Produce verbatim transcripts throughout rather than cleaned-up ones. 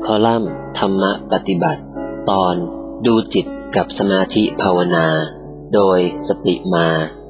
คอลัมน์ธรรมะปฏิบัติตอนดูจิตกับสมาธิภาวนาโดยสติมา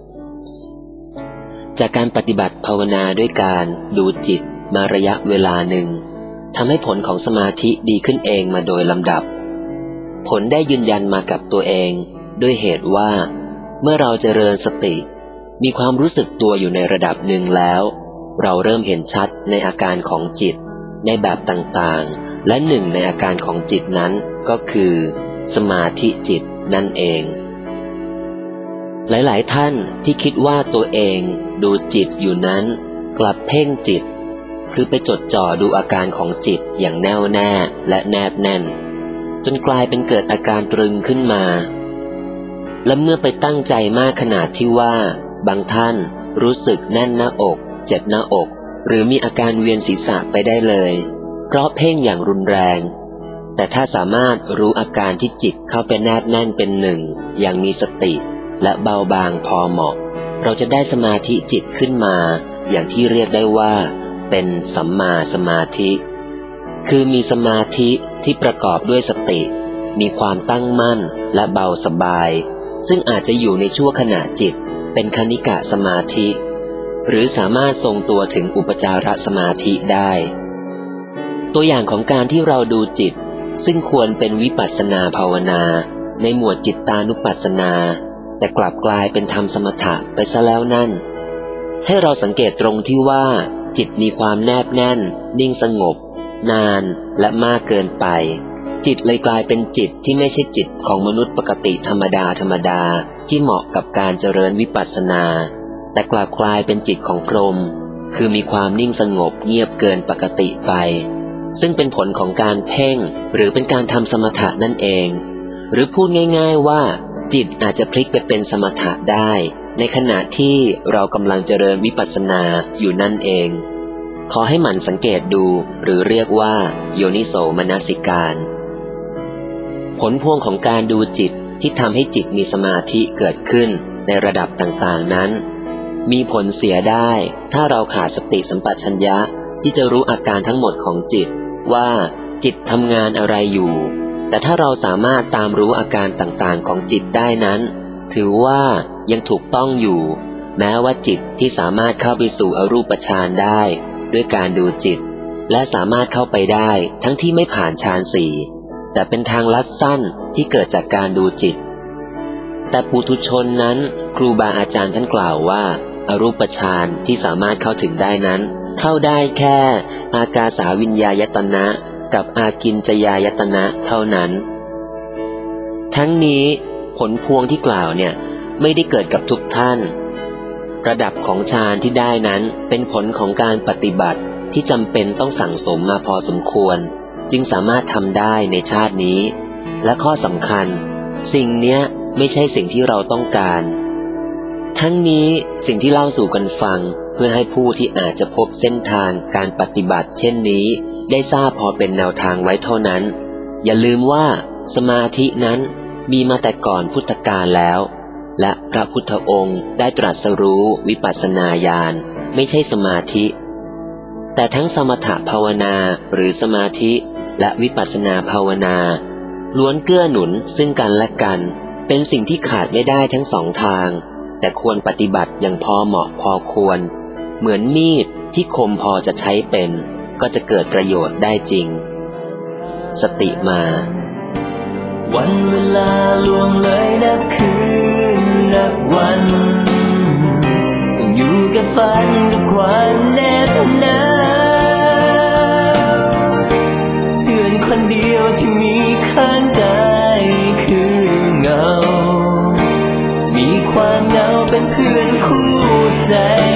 จากการปฏิบัติภาวนาด้วยการดูจิตมาระยะเวลาหนึ่งทำให้ผลของสมาธิดีขึ้นเองมาโดยลำดับผลได้ยืนยันมากับตัวเองด้วยเหตุว่าเมื่อเราเจริญสติมีความรู้สึกตัวอยู่ในระดับหนึ่งแล้วเราเริ่มเห็นชัดในอาการของจิตในแบบต่างๆและหนึ่งในอาการของจิตนั้นก็คือสมาธิจิตนั่นเองหลายๆท่านที่คิดว่าตัวเองดูจิตอยู่นั้นกลับเพ่งจิตคือไปจดจ่อดูอาการของจิตอย่างแน่วแน่และแนบแน่นจนกลายเป็นเกิดอาการตรึงขึ้นมาและเมื่อไปตั้งใจมากขนาดที่ว่าบางท่านรู้สึกแน่นหน้าอกเจ็บหน้าอกหรือมีอาการเวียนศีรษะไปได้เลยเพราะเพ่งอย่างรุนแรงแต่ถ้าสามารถรู้อาการที่จิตเข้าไปแนบแน่นเป็นหนึ่งอย่างมีสติและเบาบางพอเหมาะเราจะได้สมาธิจิตขึ้นมาอย่างที่เรียกได้ว่าเป็นสัมมาสมาธิคือมีสมาธิที่ประกอบด้วยสติมีความตั้งมั่นและเบาสบายซึ่งอาจจะอยู่ในชั่วขณะจิตเป็นคณิกะสมาธิหรือสามารถทรงตัวถึงอุปจารสมาธิได้ตัวอย่างของการที่เราดูจิตซึ่งควรเป็นวิปัสสนาภาวนาในหมวดจิตตานุปัสสนาแต่กลับกลายเป็นธรรมสมถะไปซะแล้วนั่นให้เราสังเกตตรงที่ว่าจิตมีความแนบแน่นนิ่งสงบนานและมากเกินไปจิตเลยกลายเป็นจิตที่ไม่ใช่จิตของมนุษย์ปกติธรรมดาธรรมดาที่เหมาะกับการเจริญวิปัสสนาแต่กลับกลายเป็นจิตของพรหมคือมีความนิ่งสงบเงียบเกินปกติไปซึ่งเป็นผลของการเพ่งหรือเป็นการทำสมถะนั่นเองหรือพูดง่ายๆว่าจิตอาจจะพลิกไปเป็นสมถะได้ในขณะที่เรากำลังเจริญวิปัสสนาอยู่นั่นเองขอให้หมั่นสังเกตดูหรือเรียกว่าโยนิโสมนสิการผลพวงของการดูจิตที่ทำให้จิตมีสมาธิเกิดขึ้นในระดับต่างๆนั้นมีผลเสียได้ถ้าเราขาดสติสัมปชัญญะที่จะรู้อาการทั้งหมดของจิตว่าจิตทำงานอะไรอยู่แต่ถ้าเราสามารถตามรู้อาการต่างๆของจิตได้นั้นถือว่ายังถูกต้องอยู่แม้ว่าจิตที่สามารถเข้าไปสู่อรูปฌานได้ด้วยการดูจิตและสามารถเข้าไปได้ทั้งที่ไม่ผ่านฌานสี่แต่เป็นทางลัดสั้นที่เกิดจากการดูจิตแต่ปุถุชนนั้นครูบาอาจารย์ท่านกล่าวว่าอรูปฌานที่สามารถเข้าถึงได้นั้นเข้าได้แค่อากาสาวิญญายตนะกับอากิญจยายตนะเท่านั้นทั้งนี้ผลพวงที่กล่าวเนี่ยไม่ได้เกิดกับทุกท่านระดับของฌานที่ได้นั้นเป็นผลของการปฏิบัติที่จำเป็นต้องสั่งสมมาพอสมควรจึงสามารถทำได้ในชาตินี้และข้อสำคัญสิ่งเนี้ยไม่ใช่สิ่งที่เราต้องการทั้งนี้สิ่งที่เล่าสู่กันฟังเพื่อให้ผู้ที่อาจจะพบเส้นทางการปฏิบัติเช่นนี้ได้ทราบพอเป็นแนวทางไว้เท่านั้นอย่าลืมว่าสมาธินั้นมีมาแต่ก่อนพุทธกาลแล้วและพระพุทธองค์ได้ตรัสรู้วิปัสสนาญาณไม่ใช่สมาธิแต่ทั้งสมถภาวนาหรือสมาธิและวิปัสสนาภาวนาล้วนเกื้อหนุนซึ่งกันและกันเป็นสิ่งที่ขาดไม่ได้ทั้งสองทางแต่ควรปฏิบัติอย่างพอเหมาะพอควรเหมือนมีดที่คมพอจะใช้เป็นก็จะเกิดประโยชน์ได้จริงสติมาวันเวลาล่วงเลยนับคืนนับวันอยู่กับฝันกับความแนบแน่เพื่อนคนเดียวที่มีข้างกายคือเงามีความเหงาเป็นเพื่อนคู่ใจ